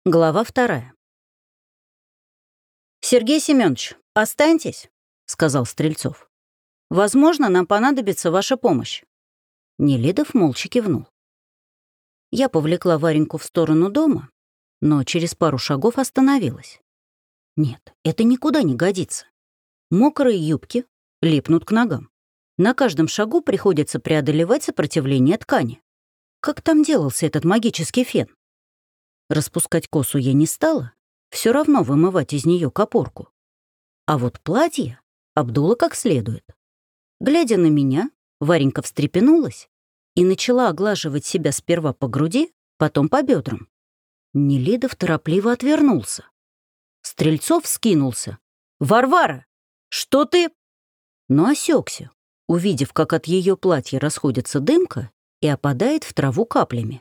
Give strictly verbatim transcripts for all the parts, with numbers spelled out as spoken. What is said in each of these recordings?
Глава вторая. «Сергей Семенович, останьтесь», — сказал Стрельцов. «Возможно, нам понадобится ваша помощь». Нелидов молча кивнул. Я повлекла Вареньку в сторону дома, но через пару шагов остановилась. Нет, это никуда не годится. Мокрые юбки липнут к ногам. На каждом шагу приходится преодолевать сопротивление ткани. Как там делался этот магический фен? Распускать косу я не стала, все равно вымывать из нее копорку. А вот платье обдуло как следует. Глядя на меня, Варенька встрепенулась и начала оглаживать себя сперва по груди, потом по бедрам. Нелидов торопливо отвернулся. Стрельцов вскинулся. «Варвара, что ты...» Но осекся, увидев, как от ее платья расходится дымка и опадает в траву каплями.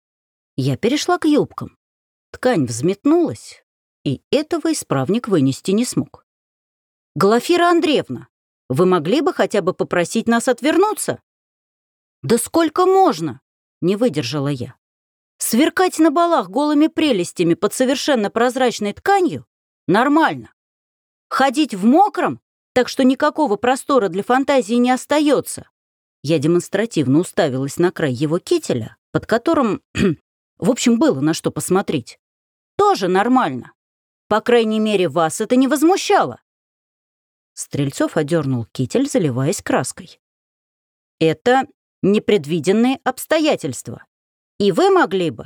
Я перешла к юбкам. Ткань взметнулась, и этого исправник вынести не смог. «Глафира Андреевна, вы могли бы хотя бы попросить нас отвернуться?» «Да сколько можно?» — не выдержала я. «Сверкать на балах голыми прелестями под совершенно прозрачной тканью — нормально. Ходить в мокром, так что никакого простора для фантазии не остается». Я демонстративно уставилась на край его кителя, под которым... В общем, было на что посмотреть. Тоже нормально. По крайней мере, вас это не возмущало. Стрельцов одернул китель, заливаясь краской. Это непредвиденные обстоятельства. И вы могли бы.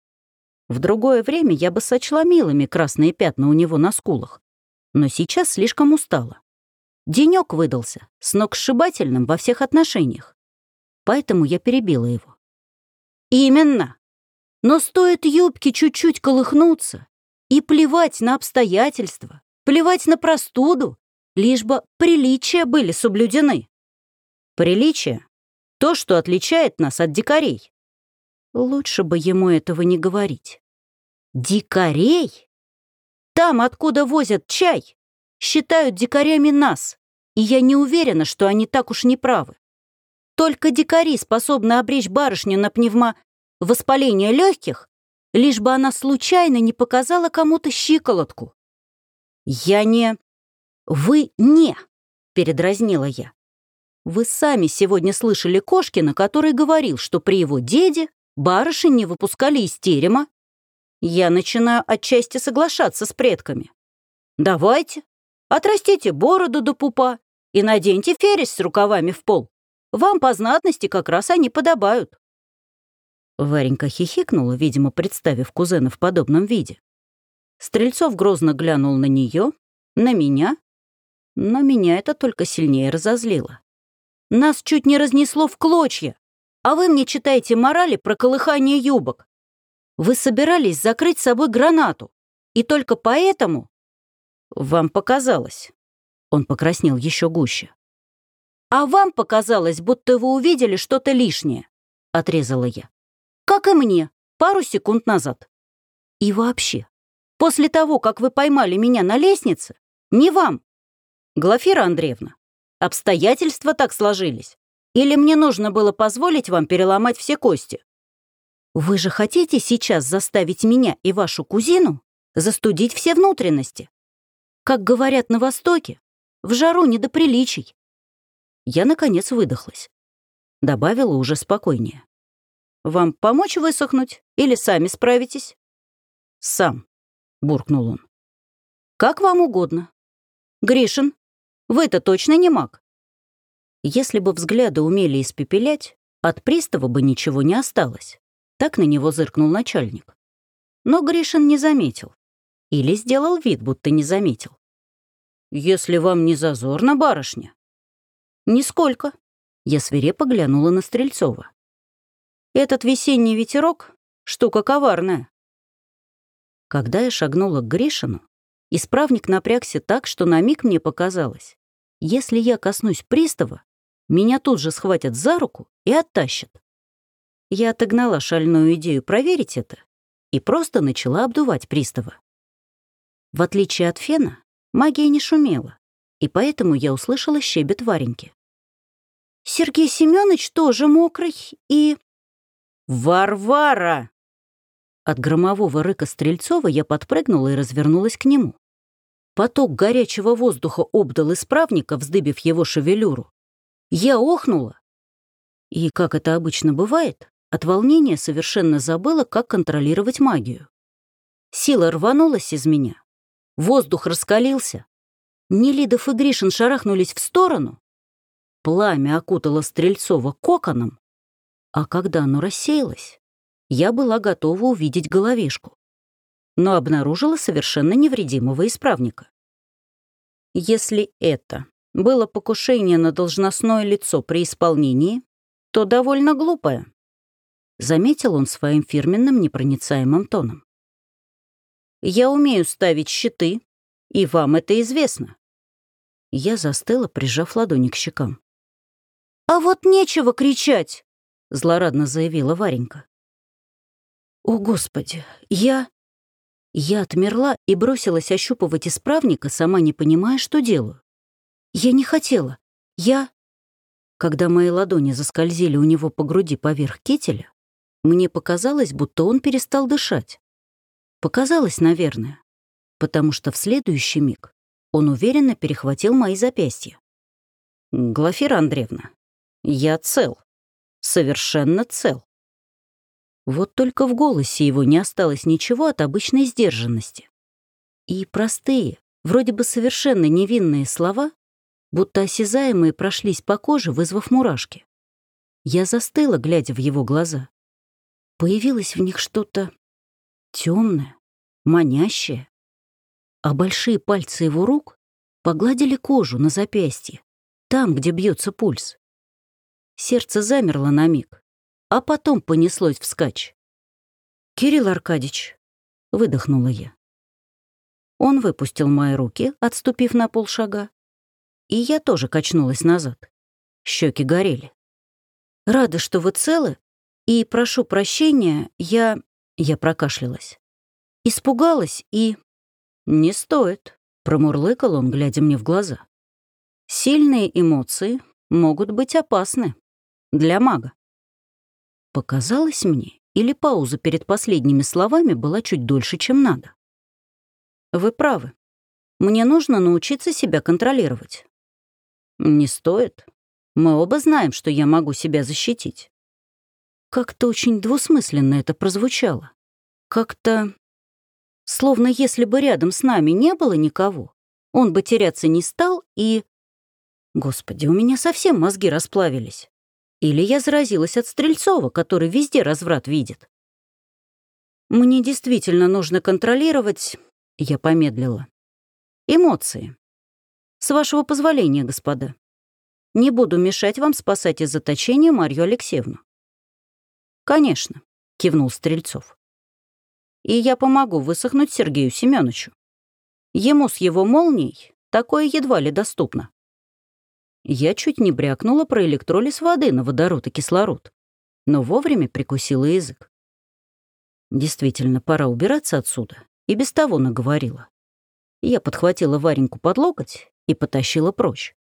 В другое время я бы сочла милыми красные пятна у него на скулах. Но сейчас слишком устала. Денек выдался, сногсшибательным во всех отношениях. Поэтому я перебила его. Именно. Но стоит юбке чуть-чуть колыхнуться и плевать на обстоятельства, плевать на простуду, лишь бы приличия были соблюдены. Приличие — то, что отличает нас от дикарей. Лучше бы ему этого не говорить. Дикарей? Там, откуда возят чай, считают дикарями нас, и я не уверена, что они так уж не правы. Только дикари способны обречь барышню на пневмо... воспаление легких, лишь бы она случайно не показала кому-то щиколотку. «Я не...» «Вы не...» — передразнила я. «Вы сами сегодня слышали Кошкина, который говорил, что при его деде барышень не выпускали из терема. Я начинаю отчасти соглашаться с предками. Давайте, отрастите бороду до пупа и наденьте фересь с рукавами в пол. Вам по знатности как раз они подобают». Варенька хихикнула, видимо, представив кузена в подобном виде. Стрельцов грозно глянул на нее, на меня, но меня это только сильнее разозлило. Нас чуть не разнесло в клочья, а вы мне читаете морали про колыхание юбок. Вы собирались закрыть собой гранату, и только поэтому... Вам показалось. Он покраснел еще гуще. А вам показалось, будто вы увидели что-то лишнее, отрезала я. Как и мне, пару секунд назад. И вообще, после того, как вы поймали меня на лестнице, не вам, Глафира Андреевна, обстоятельства так сложились. Или мне нужно было позволить вам переломать все кости? Вы же хотите сейчас заставить меня и вашу кузину застудить все внутренности? Как говорят на Востоке, в жару не до приличий. Я, наконец, выдохлась. Добавила уже спокойнее. «Вам помочь высохнуть или сами справитесь?» «Сам», — буркнул он. «Как вам угодно. Гришин, вы-то точно не маг?» Если бы взгляды умели испепелять, от пристава бы ничего не осталось. Так на него зыркнул начальник. Но Гришин не заметил. Или сделал вид, будто не заметил. «Если вам не зазорно, барышня?» «Нисколько». Я свирепо глянула на Стрельцова. Этот весенний ветерок — штука коварная. Когда я шагнула к Гришину, исправник напрягся так, что на миг мне показалось, если я коснусь пристава, меня тут же схватят за руку и оттащат. Я отогнала шальную идею проверить это и просто начала обдувать пристава. В отличие от фена, магия не шумела, и поэтому я услышала щебет Вареньки. «Сергей Семенович тоже мокрый и...» «Варвара!» От громового рыка Стрельцова я подпрыгнула и развернулась к нему. Поток горячего воздуха обдал исправника, вздыбив его шевелюру. Я охнула. И, как это обычно бывает, от волнения совершенно забыла, как контролировать магию. Сила рванулась из меня. Воздух раскалился. Нелидов и Гришин шарахнулись в сторону. Пламя окутало Стрельцова коконом. А когда оно рассеялось, я была готова увидеть головешку, но обнаружила совершенно невредимого исправника. Если это было покушение на должностное лицо при исполнении, то довольно глупое, заметил он своим фирменным непроницаемым тоном. Я умею ставить щиты, и вам это известно. Я застыла, прижав ладони к щекам. «А вот нечего кричать!» — злорадно заявила Варенька. «О, Господи, я...» Я отмерла и бросилась ощупывать исправника, сама не понимая, что делаю. Я не хотела. Я... Когда мои ладони заскользили у него по груди поверх кителя, мне показалось, будто он перестал дышать. Показалось, наверное, потому что в следующий миг он уверенно перехватил мои запястья. «Глафира Андреевна, я цел. Совершенно цел». Вот только в голосе его не осталось ничего от обычной сдержанности. И простые, вроде бы совершенно невинные слова, будто осязаемые, прошлись по коже, вызвав мурашки. Я застыла, глядя в его глаза. Появилось в них что-то темное, манящее, а большие пальцы его рук погладили кожу на запястье, там, где бьется пульс. Сердце замерло на миг, а потом понеслось вскачь. «Кирилл Аркадьевич», — выдохнула я. Он выпустил мои руки, отступив на полшага, и я тоже качнулась назад. Щеки горели. «Рада, что вы целы, и прошу прощения, я...» Я прокашлялась. Испугалась и... «Не стоит», — промурлыкал он, глядя мне в глаза. «Сильные эмоции могут быть опасны для мага». Показалось мне, или пауза перед последними словами была чуть дольше, чем надо. «Вы правы. Мне нужно научиться себя контролировать». «Не стоит. Мы оба знаем, что я могу себя защитить». Как-то очень двусмысленно это прозвучало. Как-то... Словно если бы рядом с нами не было никого, он бы теряться не стал и... Господи, у меня совсем мозги расплавились. Или я заразилась от Стрельцова, который везде разврат видит. Мне действительно нужно контролировать... Я помедлила. Эмоции. С вашего позволения, господа. Не буду мешать вам спасать из заточения Марью Алексеевну. Конечно, кивнул Стрельцов. И я помогу высохнуть Сергею Семеновичу. Ему с его молнией такое едва ли доступно. Я чуть не брякнула про электролиз воды на водород и кислород, но вовремя прикусила язык. Действительно, пора убираться отсюда, и без того наговорила. Я подхватила Вареньку под локоть и потащила прочь.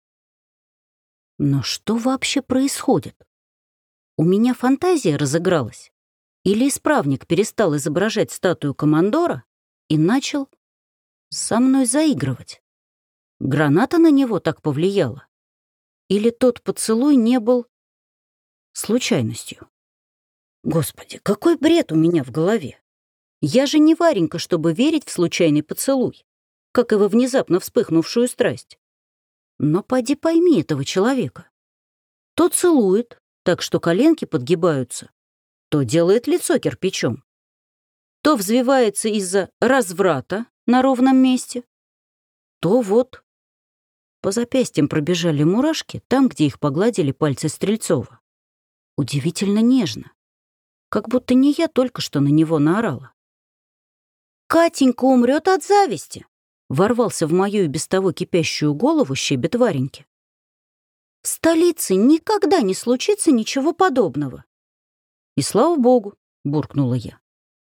Но что вообще происходит? У меня фантазия разыгралась? Или исправник перестал изображать статую командора и начал со мной заигрывать? Граната на него так повлияла? Или тот поцелуй не был случайностью? Господи, какой бред у меня в голове! Я же не Варенька, чтобы верить в случайный поцелуй, как и во внезапно вспыхнувшую страсть. Но поди пойми этого человека. То целует, так что коленки подгибаются, то делает лицо кирпичом, то взвивается из-за разврата на ровном месте, то вот... По запястьям пробежали мурашки там, где их погладили пальцы Стрельцова. Удивительно нежно, как будто не я только что на него наорала. «Катенька умрет от зависти!» — ворвался в мою и без того кипящую голову щебет Вареньки. «В столице никогда не случится ничего подобного». «И слава богу!» — буркнула я.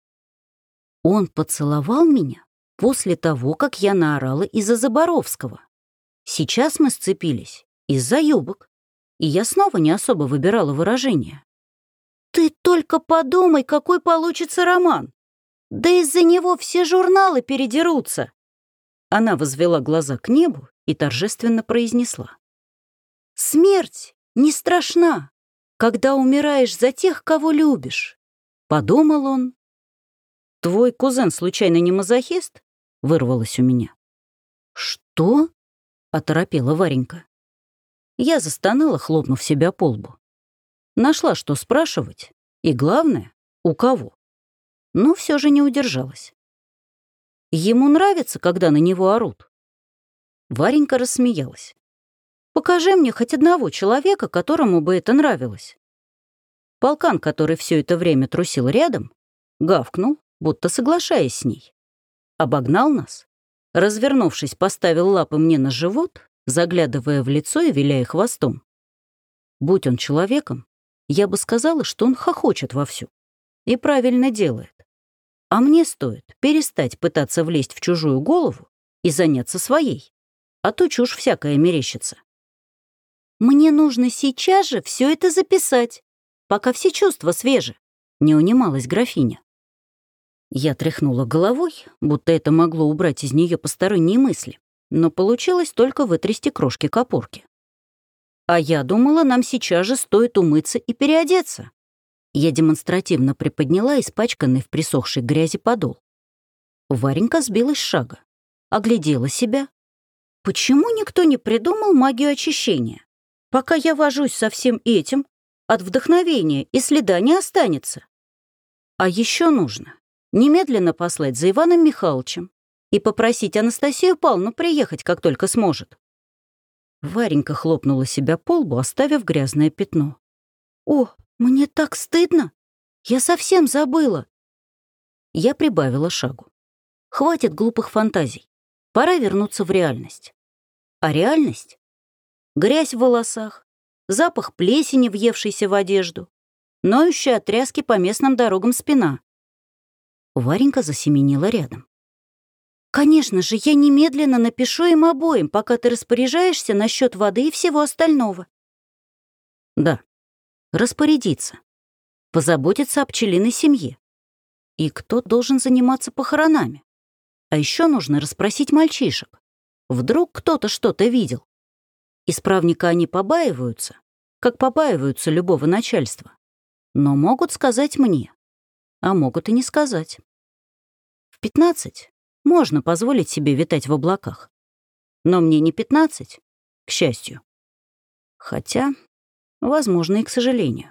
Он поцеловал меня после того, как я наорала из-за Заборовского. Сейчас мы сцепились из-за юбок, и я снова не особо выбирала выражения. «Ты только подумай, какой получится роман! Да из-за него все журналы передерутся. Она возвела глаза к небу и торжественно произнесла. Смерть не страшна, когда умираешь за тех, кого любишь. Подумал он. Твой кузен случайно не мазохист? Вырвалось у меня. Что? Оторопела Варенька. Я застонала, хлопнув себя по лбу. Нашла, что спрашивать, и главное, у кого. Но все же не удержалась. Ему нравится, когда на него орут. Варенька рассмеялась. Покажи мне хоть одного человека, которому бы это нравилось. Полкан, который все это время трусил рядом, гавкнул, будто соглашаясь с ней. Обогнал нас, развернувшись, поставил лапы мне на живот, заглядывая в лицо и виляя хвостом. Будь он человеком, я бы сказала, что он хохочет вовсю. И правильно делает. А мне стоит перестать пытаться влезть в чужую голову и заняться своей. А то чушь всякая мерещится. Мне нужно сейчас же все это записать, пока все чувства свежи, не унималась графиня. Я тряхнула головой, будто это могло убрать из нее посторонние мысли, но получилось только вытрясти крошки-копорки. А я думала, нам сейчас же стоит умыться и переодеться. Я демонстративно приподняла испачканный в присохшей грязи подол. Варенька сбилась с шага, оглядела себя. Почему никто не придумал магию очищения? Пока я вожусь со всем этим, от вдохновения и следа не останется. А еще нужно немедленно послать за Иваном Михайловичем и попросить Анастасию Павловну приехать, как только сможет. Варенька хлопнула себя по лбу, оставив грязное пятно. «О, мне так стыдно! Я совсем забыла!» Я прибавила шагу. Хватит глупых фантазий. Пора вернуться в реальность. А реальность? Грязь в волосах, запах плесени, въевшейся в одежду, ноющая от тряски по местным дорогам спина. Варенька засеменила рядом. «Конечно же, я немедленно напишу им обоим, пока ты распоряжаешься насчет воды и всего остального». Да, распорядиться, позаботиться о пчелиной семье. И кто должен заниматься похоронами? А еще нужно расспросить мальчишек. Вдруг кто-то что-то видел. Исправника они побаиваются, как побаиваются любого начальства. Но могут сказать мне, а могут и не сказать. В пятнадцать можно позволить себе витать в облаках. Но мне не пятнадцать, к счастью. Хотя, возможно, и к сожалению.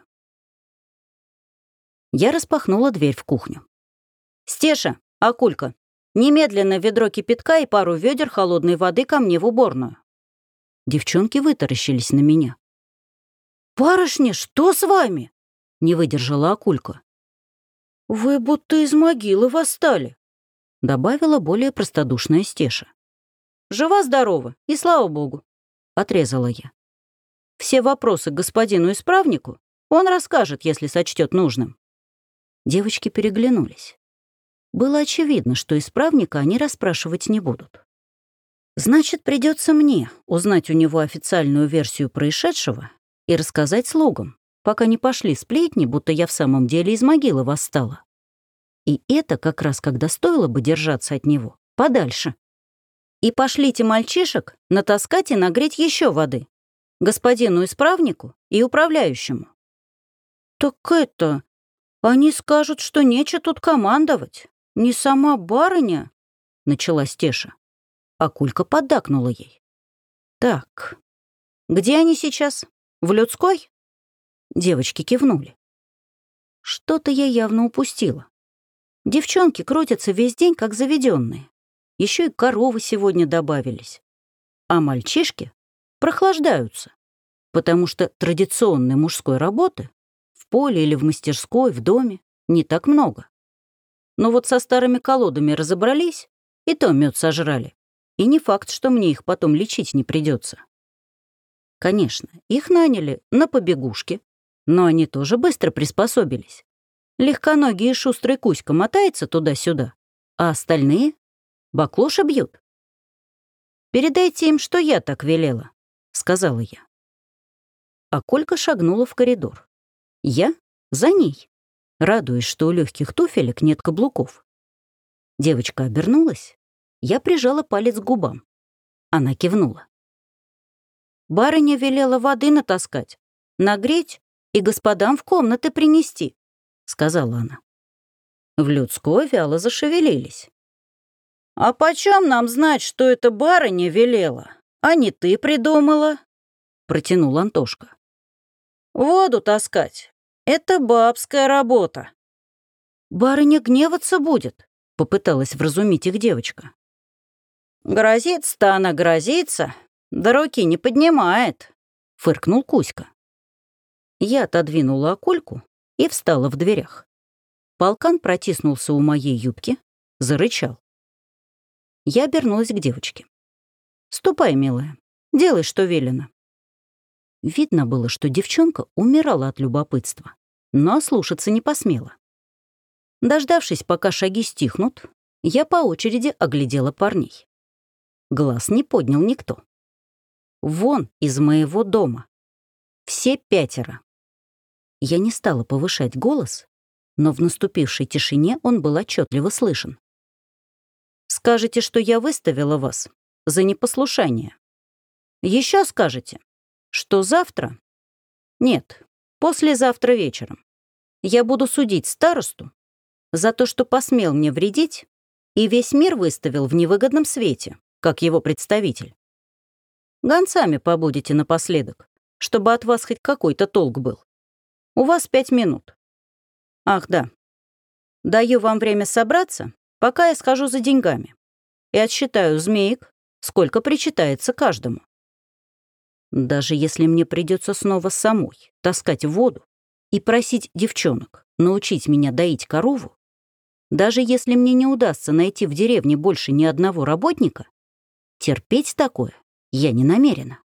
Я распахнула дверь в кухню. «Стеша, Акулька, немедленно ведро кипятка и пару ведер холодной воды ко мне в уборную». Девчонки вытаращились на меня. «Барышня, что с вами?» — не выдержала Акулька. «Вы будто из могилы восстали», — добавила более простодушная Стеша. «Жива-здорова, и слава богу», — отрезала я. «Все вопросы к господину исправнику он расскажет, если сочтет нужным». Девочки переглянулись. Было очевидно, что исправника они расспрашивать не будут. Значит, придется мне узнать у него официальную версию происшедшего и рассказать слугам, пока не пошли сплетни, будто я в самом деле из могилы восстала. И это как раз когда стоило бы держаться от него подальше. И пошлите мальчишек натаскать и нагреть еще воды господину исправнику и управляющему. «Так это... они скажут, что нечего тут командовать. Не сама барыня», — начала Стеша. Акулька поддакнула ей. «Так, где они сейчас? В людской?» Девочки кивнули. Что-то я явно упустила. Девчонки крутятся весь день, как заведенные. Еще и коровы сегодня добавились. А мальчишки прохлаждаются, потому что традиционной мужской работы в поле или в мастерской, в доме не так много. Но вот со старыми колодами разобрались, и то мед сожрали. И не факт, что мне их потом лечить не придется. Конечно, их наняли на побегушки, но они тоже быстро приспособились. Легконогий и шустрый Кузька мотается туда-сюда, а остальные баклуши бьют. «Передайте им, что я так велела», — сказала я. А Колька шагнула в коридор. Я за ней, радуясь, что у легких туфелек нет каблуков. Девочка обернулась. Я прижала палец к губам. Она кивнула. «Барыня велела воды натаскать, нагреть и господам в комнаты принести», — сказала она. В людской вяло зашевелились. «А почем нам знать, что это барыня велела, а не ты придумала?» — протянул Антошка. «Воду таскать — это бабская работа». «Барыня гневаться будет», — попыталась вразумить их девочка. «Грозится-то она грозится, да руки не поднимает», — фыркнул Кузька. Я отодвинула окольку и встала в дверях. Полкан протиснулся у моей юбки, зарычал. Я обернулась к девочке. «Ступай, милая, делай, что велено». Видно было, что девчонка умирала от любопытства, но ослушаться не посмела. Дождавшись, пока шаги стихнут, я по очереди оглядела парней. Глаз не поднял никто. Вон из моего дома. Все пятеро. Я не стала повышать голос, но в наступившей тишине он был отчетливо слышен. «Скажете, что я выставила вас за непослушание. Еще скажете, что завтра... Нет, послезавтра вечером я буду судить старосту за то, что посмел мне вредить и весь мир выставил в невыгодном свете, как его представитель. Гонцами побудете напоследок, чтобы от вас хоть какой-то толк был. У вас пять минут. Ах, да. Даю вам время собраться, пока я схожу за деньгами, и отсчитаю змеек, сколько причитается каждому. Даже если мне придется снова самой таскать воду и просить девчонок научить меня доить корову, даже если мне не удастся найти в деревне больше ни одного работника, терпеть такое я не намерена.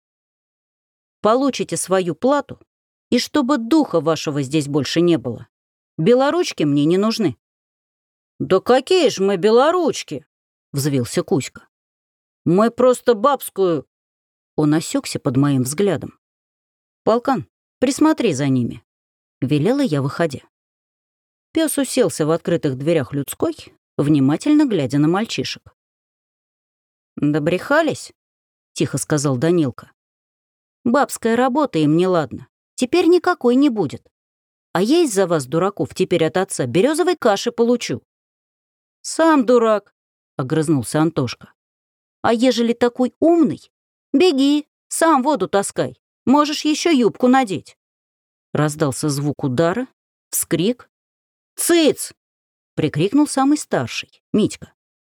Получите свою плату, и чтобы духа вашего здесь больше не было. Белоручки мне не нужны». «Да какие ж мы белоручки!» — взвился Кузька. «Мы просто бабскую...» Он осекся под моим взглядом. «Полкан, присмотри за ними», — велела я, выходя. Пес уселся в открытых дверях людской, внимательно глядя на мальчишек. «Добрехались?» — тихо сказал Данилка. «Бабская работа им не ладно. Теперь никакой не будет. А я из-за вас, дураков, теперь от отца березовой каши получу». «Сам дурак», — огрызнулся Антошка. «А ежели такой умный, беги, сам воду таскай. Можешь еще юбку надеть». Раздался звук удара, вскрик. «Цыц!» — прикрикнул самый старший, Митька.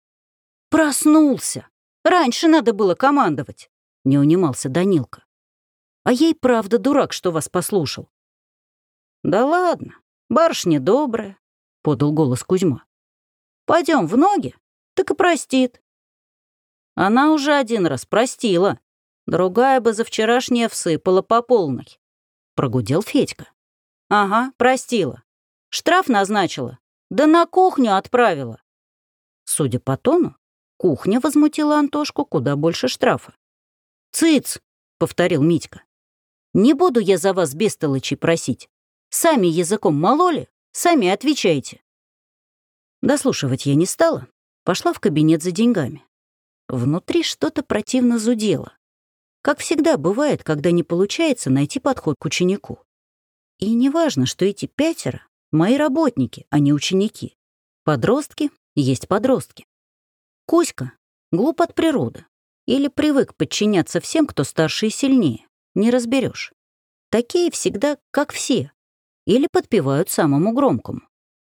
«Проснулся! Раньше надо было командовать!» — не унимался Данилка. «А я и правда дурак, что вас послушал». «Да ладно, барышня добрая», — подал голос Кузьма. «Пойдем в ноги, так и простит». «Она уже один раз простила, другая бы за вчерашнее всыпала по полной», — прогудел Федька. «Ага, простила. Штраф назначила, да на кухню отправила». Судя по тону, кухня возмутила Антошку куда больше штрафа. «Цыц!» — повторил Митька. «Не буду я за вас бестолочи просить. Сами языком мололи, сами отвечайте». Дослушивать я не стала, пошла в кабинет за деньгами. Внутри что-то противно зудело. Как всегда бывает, когда не получается найти подход к ученику. И не важно, что эти пятеро — мои работники, а не ученики. Подростки есть подростки. Кузька глуп от природы или привык подчиняться всем, кто старше и сильнее. Не разберешь. Такие всегда, как все, или подпевают самому громкому.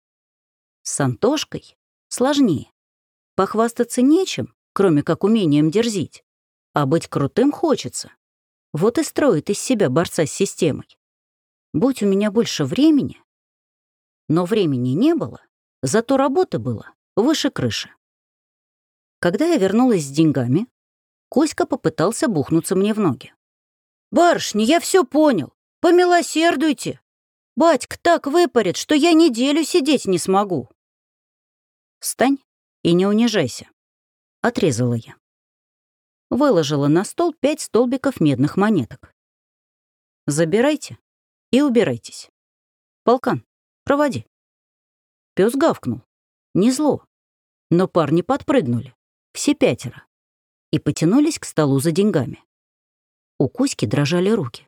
С Антошкой сложнее. Похвастаться нечем, кроме как умением дерзить, а быть крутым хочется. Вот и строит из себя борца с системой. Будь у меня больше времени, но времени не было, зато работы было выше крыши. Когда я вернулась с деньгами, Коська попытался бухнуться мне в ноги. «Барышня, я все понял. Помилосердуйте. Батька так выпарит, что я неделю сидеть не смогу». «Встань и не унижайся», — отрезала я. Выложила на стол пять столбиков медных монеток. «Забирайте и убирайтесь. Полкан, проводи». Пес гавкнул. Не зло. Но парни подпрыгнули, все пятеро, и потянулись к столу за деньгами. У Кузьки дрожали руки.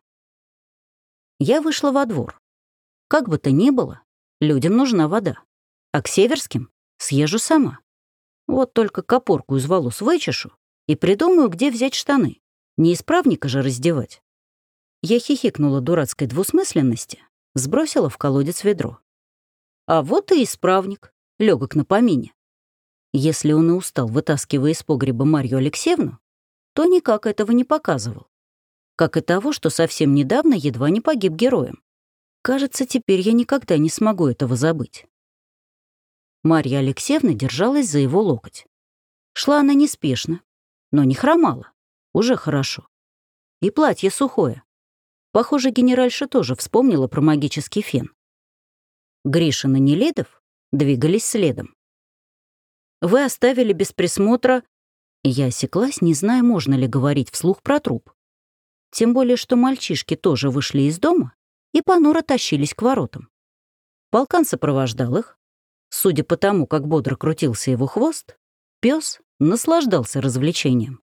Я вышла во двор. Как бы то ни было, людям нужна вода. А к Северским съезжу сама. Вот только копорку из волос вычешу и придумаю, где взять штаны. Не исправника же раздевать. Я хихикнула дурацкой двусмысленности, сбросила в колодец ведро. А вот и исправник, легок на помине. Если он и устал, вытаскивая из погреба Марью Алексеевну, то никак этого не показывал. Как и того, что совсем недавно едва не погиб героем. Кажется, теперь я никогда не смогу этого забыть. Марья Алексеевна держалась за его локоть. Шла она неспешно, но не хромала. Уже хорошо. И платье сухое. Похоже, генеральша тоже вспомнила про магический фен. Гришин и Нелидов двигались следом. «Вы оставили без присмотра...» Я осеклась, не зная, можно ли говорить вслух про труп. Тем более, что мальчишки тоже вышли из дома и понуро тащились к воротам. Полкан сопровождал их. Судя по тому, как бодро крутился его хвост, пес наслаждался развлечением.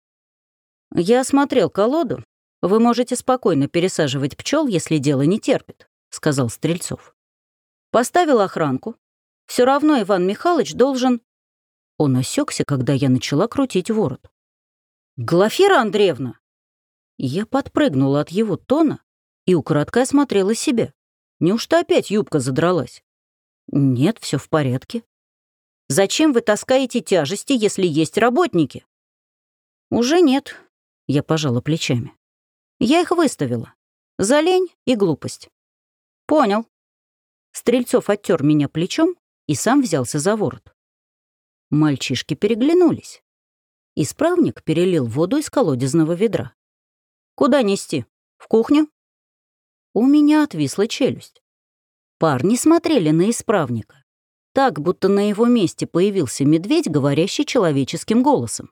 «Я осмотрел колоду. Вы можете спокойно пересаживать пчел, если дело не терпит», — сказал Стрельцов. «Поставил охранку. Все равно Иван Михайлович должен...» Он осекся, когда я начала крутить ворот. «Глафира Андреевна!» Я подпрыгнула от его тона и украдкой осмотрела себя. Неужто опять юбка задралась? Нет, все в порядке. «Зачем вы таскаете тяжести, если есть работники?» «Уже нет», — я пожала плечами. «Я их выставила. За лень и глупость». «Понял». Стрельцов оттер меня плечом и сам взялся за ворот. Мальчишки переглянулись. Исправник перелил воду из колодезного ведра. «Куда нести? В кухню?» У меня отвисла челюсть. Парни смотрели на исправника. Так, будто на его месте появился медведь, говорящий человеческим голосом.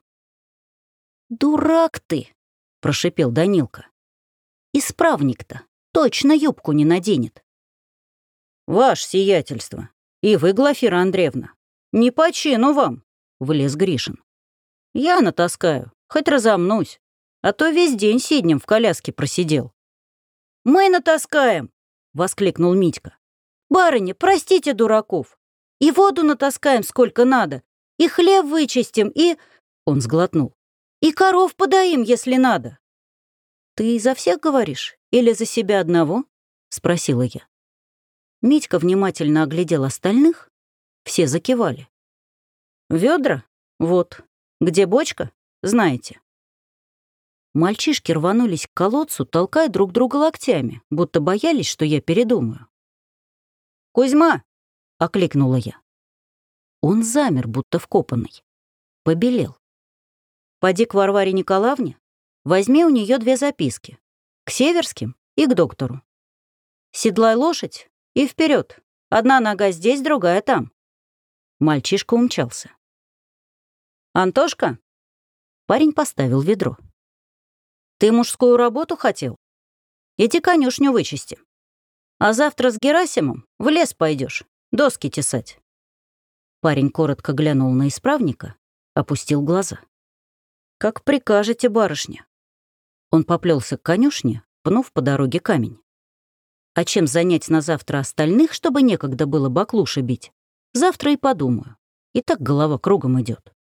«Дурак ты!» — прошипел Данилка. «Исправник-то точно юбку не наденет». «Ваше сиятельство, и вы, Глафира Андреевна, не по чину вам!» — влез Гришин. «Я натаскаю, хоть разомнусь, а то весь день сиднем в коляске просидел». «Мы натаскаем!» — воскликнул Митька. «Барыня, простите дураков. И воду натаскаем сколько надо, и хлеб вычистим, и...» Он сглотнул. «И коров подоим, если надо». «Ты за всех говоришь или за себя одного?» — спросила я. Митька внимательно оглядел остальных. Все закивали. «Ведра? Вот. Где бочка? Знаете». Мальчишки рванулись к колодцу, толкая друг друга локтями, будто боялись, что я передумаю. «Кузьма!» — окликнула я. Он замер, будто вкопанный. Побелел. «Поди к Варваре Николаевне, возьми у нее две записки. К Северским и к доктору. Седлай лошадь и вперед. Одна нога здесь, другая там». Мальчишка умчался. «Антошка?» Парень поставил ведро. «Ты мужскую работу хотел? Иди конюшню вычисти. А завтра с Герасимом в лес пойдешь, доски тесать». Парень коротко глянул на исправника, опустил глаза. «Как прикажете, барышня». Он поплелся к конюшне, пнув по дороге камень. А чем занять на завтра остальных, чтобы некогда было баклуши бить? Завтра и подумаю. И так голова кругом идет.